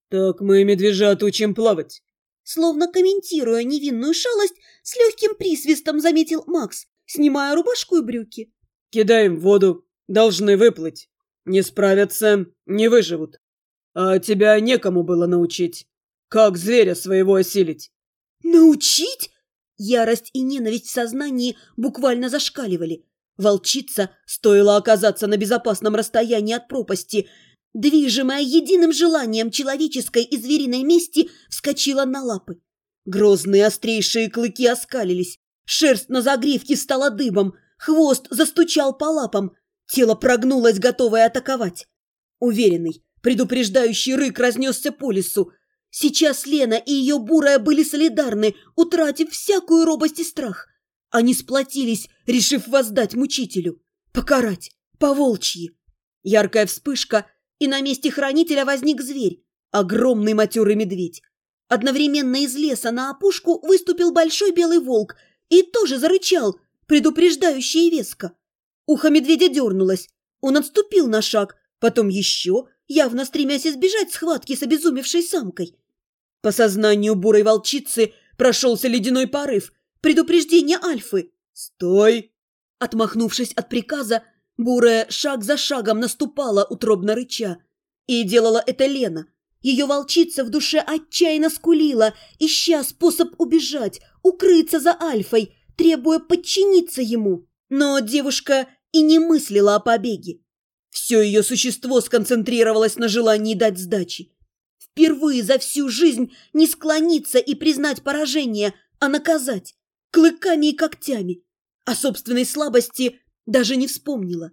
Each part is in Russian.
Так мы медвежат учим плавать. Словно комментируя невинную шалость, с легким присвистом заметил Макс, снимая рубашку и брюки. Кидаем в воду, должны выплыть. Не справятся, не выживут. А тебя некому было научить. Как зверя своего осилить? Научить? Ярость и ненависть в сознании буквально зашкаливали. Волчица, стоило оказаться на безопасном расстоянии от пропасти, движимая единым желанием человеческой и звериной мести, вскочила на лапы. Грозные острейшие клыки оскалились, шерсть на загривке стала дыбом, хвост застучал по лапам, тело прогнулось, готовое атаковать. Уверенный, предупреждающий рык разнесся по лесу. Сейчас Лена и ее бурая были солидарны, утратив всякую робость и страх. Они сплотились, решив воздать мучителю. Покарать, по-волчьи. Яркая вспышка, и на месте хранителя возник зверь, огромный матерый медведь. Одновременно из леса на опушку выступил большой белый волк и тоже зарычал, предупреждающий и веско. Ухо медведя дернулось, он отступил на шаг, потом еще, явно стремясь избежать схватки с обезумевшей самкой. По сознанию бурой волчицы прошелся ледяной порыв, предупреждение альфы. «Стой!» Отмахнувшись от приказа, бурая шаг за шагом наступала, утробно рыча. И делала это Лена. Ее волчица в душе отчаянно скулила, ища способ убежать, укрыться за альфой, требуя подчиниться ему. Но девушка и не мыслила о побеге. Все ее существо сконцентрировалось на желании дать сдачи. Впервые за всю жизнь не склониться и признать поражение, а наказать клыками и когтями. О собственной слабости даже не вспомнила.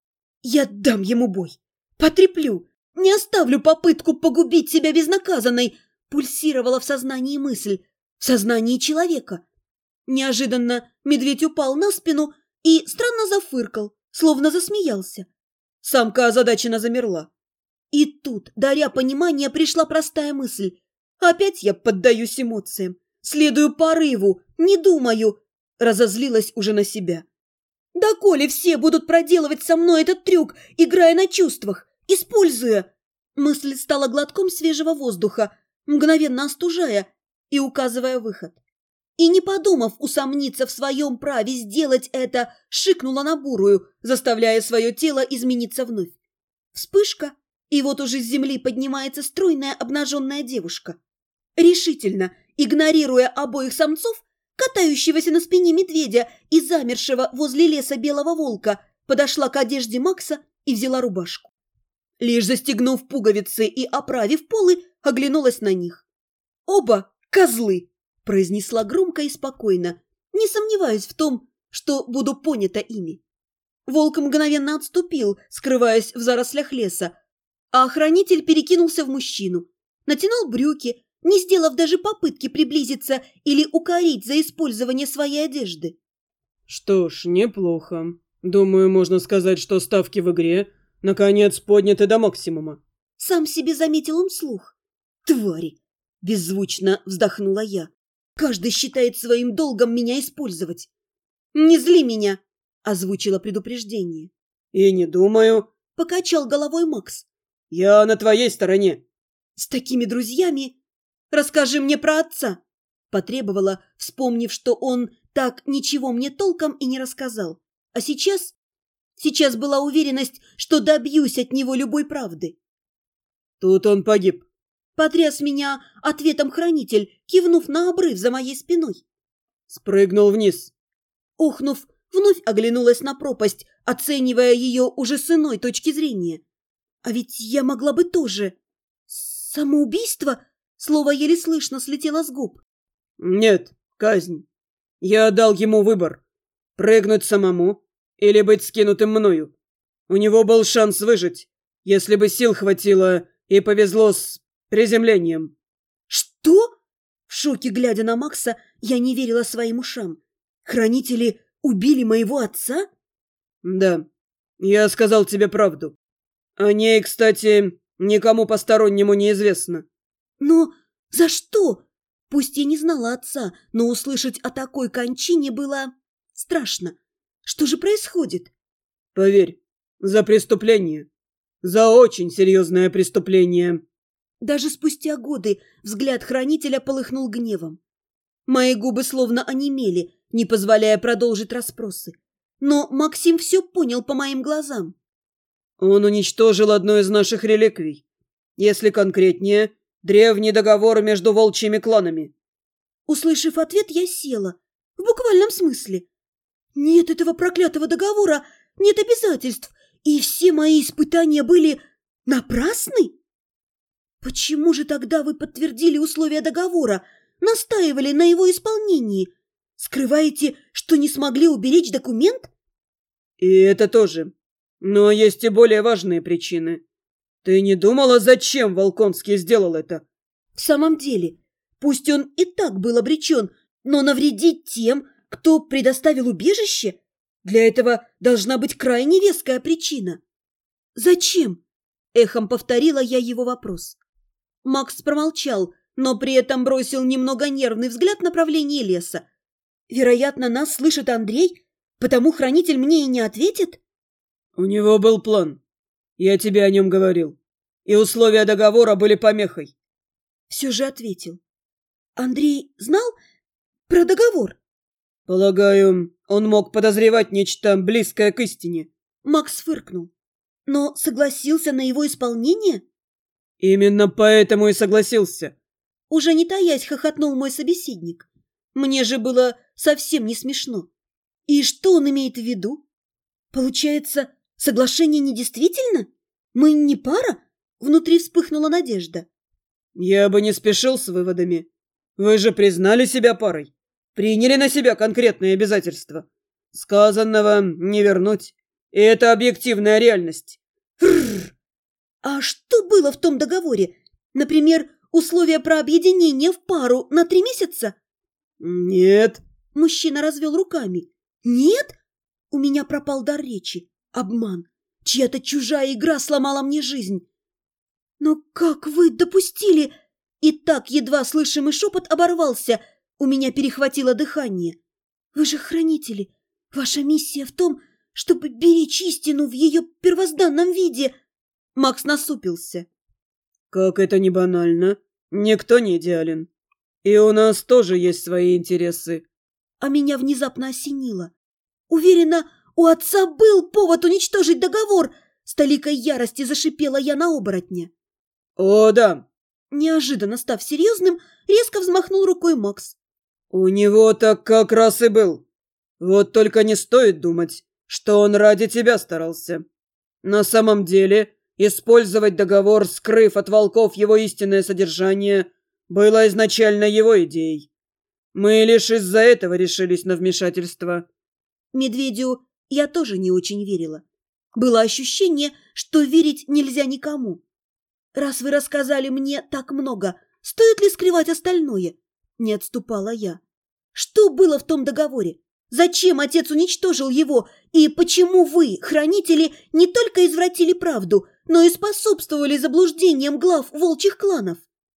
Я дам ему бой, потреплю, не оставлю попытку погубить себя безнаказанной, пульсировала в сознании мысль, в сознании человека. Неожиданно медведь упал на спину и странно зафыркал, словно засмеялся. Самка озадаченно замерла. И тут, даря понимание, пришла простая мысль. Опять я поддаюсь эмоциям, следую порыву, не думаю. Разозлилась уже на себя. Да коли все будут проделывать со мной этот трюк, играя на чувствах, используя... Мысль стала глотком свежего воздуха, мгновенно остужая и указывая выход. И, не подумав усомниться в своем праве сделать это, шикнула на бурую, заставляя свое тело измениться вновь. Вспышка, и вот уже с земли поднимается стройная обнаженная девушка. Решительно, игнорируя обоих самцов, катающегося на спине медведя и замершего возле леса белого волка, подошла к одежде Макса и взяла рубашку. Лишь застегнув пуговицы и оправив полы, оглянулась на них. «Оба козлы!» – произнесла громко и спокойно, не сомневаясь в том, что буду понята ими. Волк мгновенно отступил, скрываясь в зарослях леса, а охранитель перекинулся в мужчину, натянул брюки, не сделав даже попытки приблизиться или укорить за использование своей одежды. Что ж, неплохо. Думаю, можно сказать, что ставки в игре наконец подняты до максимума. Сам себе заметил он вслух. «Твари!» – беззвучно вздохнула я. «Каждый считает своим долгом меня использовать». «Не зли меня!» – озвучила предупреждение. «И не думаю», – покачал головой Макс. «Я на твоей стороне». «С такими друзьями расскажи мне про отца», – потребовала, вспомнив, что он так ничего мне толком и не рассказал. А сейчас была уверенность, что добьюсь от него любой правды. «Тут он погиб», – потряс меня ответом хранитель, кивнув на обрыв за моей спиной. «Спрыгнул вниз». Охнув, вновь оглянулась на пропасть, оценивая ее уже с иной точки зрения. А ведь я могла бы тоже. Самоубийство? Слово еле слышно слетело с губ. «Нет, казнь. Я дал ему выбор. Прыгнуть самому или быть скинутым мною. У него был шанс выжить, если бы сил хватило и повезло с приземлением». «Что?» В шоке, глядя на Макса, я не верила своим ушам. «Хранители убили моего отца?» «Да, я сказал тебе правду. О ней, кстати, никому постороннему не известно». «Но за что?» Пусть я не знала отца, но услышать о такой кончине было страшно. Что же происходит? «Поверь, за преступление. За очень серьезное преступление». Даже спустя годы взгляд хранителя полыхнул гневом. Мои губы словно онемели, не позволяя продолжить расспросы. Но Максим все понял по моим глазам. Он уничтожил одну из наших реликвий. Если конкретнее, древний договор между волчьими кланами. Услышав ответ, я села. В буквальном смысле. Нет этого проклятого договора, нет обязательств, и все мои испытания были напрасны? Почему же тогда вы подтвердили условия договора, настаивали на его исполнении? Скрываете, что не смогли уберечь документ? И это тоже. Но есть и более важные причины. Ты не думала, зачем Волконский сделал это? В самом деле, пусть он и так был обречен, но навредить тем, кто предоставил убежище, для этого должна быть крайне веская причина. «Зачем?» – эхом повторила я его вопрос. Макс промолчал, но при этом бросил немного нервный взгляд в направлении леса. Вероятно, нас слышит Андрей, потому хранитель мне и не ответит? У него был план. Я тебе о нем говорил. И условия договора были помехой. Все же ответил. Андрей знал про договор? Полагаю, он мог подозревать нечто близкое к истине. Макс фыркнул. Но согласился на его исполнение? Именно поэтому и согласился. Уже не таясь, хохотнул мой собеседник. Мне же было совсем не смешно. И что он имеет в виду? Получается, соглашение недействительно? Мы не пара? Внутри вспыхнула надежда. Я бы не спешил с выводами. Вы же признали себя парой. Приняли на себя конкретные обязательства. Сказанного не вернуть. И это объективная реальность. А что было в том договоре? Например, условия про объединение в пару на 3 месяца? Нет. Мужчина развел руками. Нет? У меня пропал дар речи. Обман. Чья-то чужая игра сломала мне жизнь. Но как вы допустили? И так едва слышимый шепот оборвался. У меня перехватило дыхание. Вы же хранители. Ваша миссия в том, чтобы беречь истину в ее первозданном виде. Макс насупился. Как это не банально. Никто не идеален. И у нас тоже есть свои интересы. А меня внезапно осенило. Уверена, у отца был повод уничтожить договор. С толикой ярости зашипела я на оборотня. О, да. Неожиданно став серьезным, резко взмахнул рукой Макс. У него так как раз и был. Вот только не стоит думать, что он ради тебя старался. На самом деле, использовать договор, скрыв от волков его истинное содержание, было изначально его идеей. Мы лишь из-за этого решились на вмешательство. Медведю я тоже не очень верила. Было ощущение, что верить нельзя никому. Раз вы рассказали мне так много, стоит ли скрывать остальное? Не отступала я. Что было в том договоре? Зачем отец уничтожил его? И почему вы, хранители, не только извратили правду, но и способствовали заблуждениям глав волчьих кланов?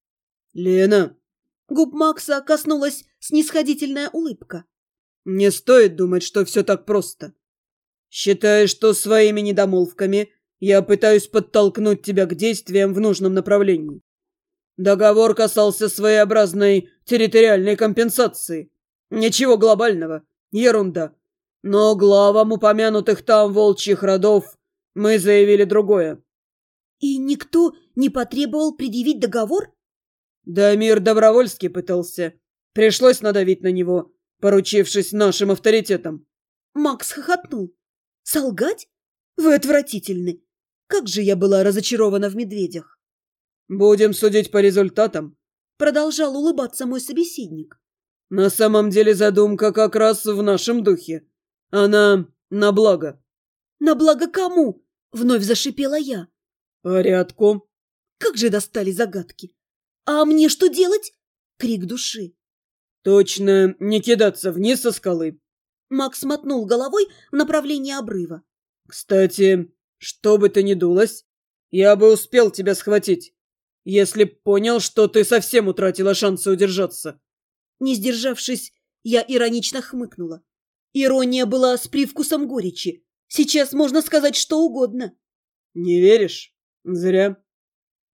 Лена. Губ Макса коснулась снисходительная улыбка. Не стоит думать, что все так просто. Считай, что своими недомолвками я пытаюсь подтолкнуть тебя к действиям в нужном направлении. Договор касался своеобразной территориальной компенсации. Ничего глобального, ерунда. Но главам упомянутых там волчьих родов мы заявили другое. И никто не потребовал предъявить договор? Дамир Добровольский пытался. Пришлось надавить на него, поручившись нашим авторитетом. Макс хохотнул. Солгать? Вы отвратительны. Как же я была разочарована в медведях. Будем судить по результатам. Продолжал улыбаться мой собеседник. На самом деле задумка как раз в нашем духе. Она на благо. На благо кому? Вновь зашипела я. Порядку. Как же достали загадки. А мне что делать? Крик души. Точно не кидаться вниз со скалы. Макс мотнул головой в направлении обрыва. Кстати, что бы ты ни дулась, я бы успел тебя схватить, если б понял, что ты совсем утратила шансы удержаться. Не сдержавшись, я иронично хмыкнула. Ирония была с привкусом горечи. Сейчас можно сказать что угодно. Не веришь? Зря.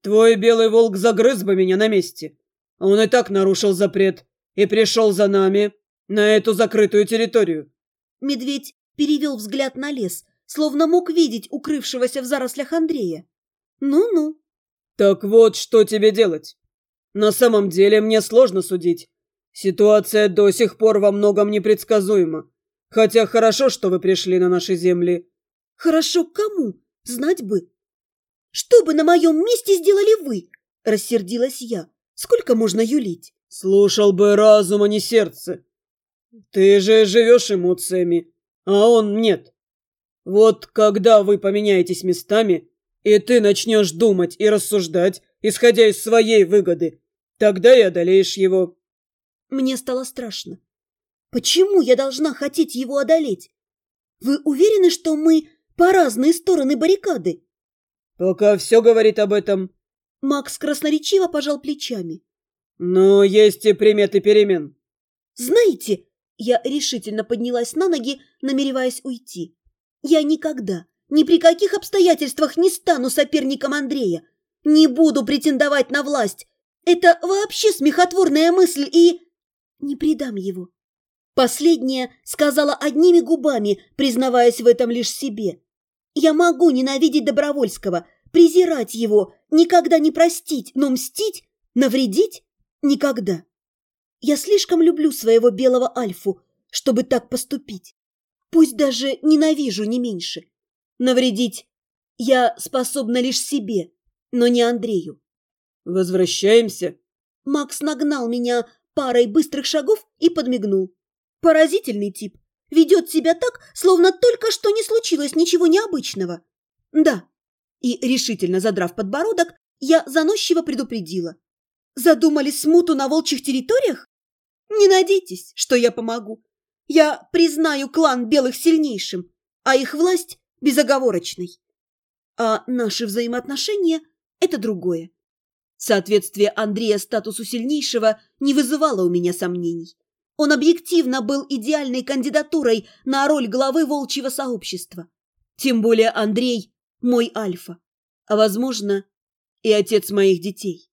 Твой белый волк загрыз бы меня на месте. Он и так нарушил запрет и пришел за нами на эту закрытую территорию». Медведь перевел взгляд на лес, словно мог видеть укрывшегося в зарослях Андрея. «Ну-ну». «Так вот, что тебе делать? На самом деле мне сложно судить. Ситуация до сих пор во многом непредсказуема. Хотя хорошо, что вы пришли на наши земли». «Хорошо кому? Знать бы». «Что бы на моем месте сделали вы?» – рассердилась я. «Сколько можно юлить?» «Слушал бы разум, а не сердце. Ты же живешь эмоциями, а он нет. Вот когда вы поменяетесь местами, и ты начнешь думать и рассуждать, исходя из своей выгоды, тогда и одолеешь его». Мне стало страшно. Почему я должна хотеть его одолеть? Вы уверены, что мы по разные стороны баррикады? «Пока все говорит об этом». Макс красноречиво пожал плечами. «Но есть и приметы перемен». «Знаете...» Я решительно поднялась на ноги, намереваясь уйти. «Я никогда, ни при каких обстоятельствах не стану соперником Андрея. Не буду претендовать на власть. Это вообще смехотворная мысль и... не предам его». Последнее сказала одними губами, признаваясь в этом лишь себе. Я могу ненавидеть Добровольского, презирать его, никогда не простить, но мстить, навредить – никогда. Я слишком люблю своего белого Альфу, чтобы так поступить. Пусть даже ненавижу не меньше. Навредить я способна лишь себе, но не Андрею. «Возвращаемся?» Макс нагнал меня парой быстрых шагов и подмигнул. Поразительный тип. Ведет себя так, словно только что не случилось ничего необычного. Да. И, решительно задрав подбородок, я заносчиво предупредила. Задумали смуту на волчьих территориях? Не надейтесь, что я помогу. Я признаю клан Белых сильнейшим, а их власть безоговорочной. А наши взаимоотношения – это другое. Соответствие Андрея статусу сильнейшего не вызывало у меня сомнений. Он объективно был идеальной кандидатурой на роль главы волчьего сообщества. Тем более Андрей – мой альфа, а, возможно, и отец моих детей.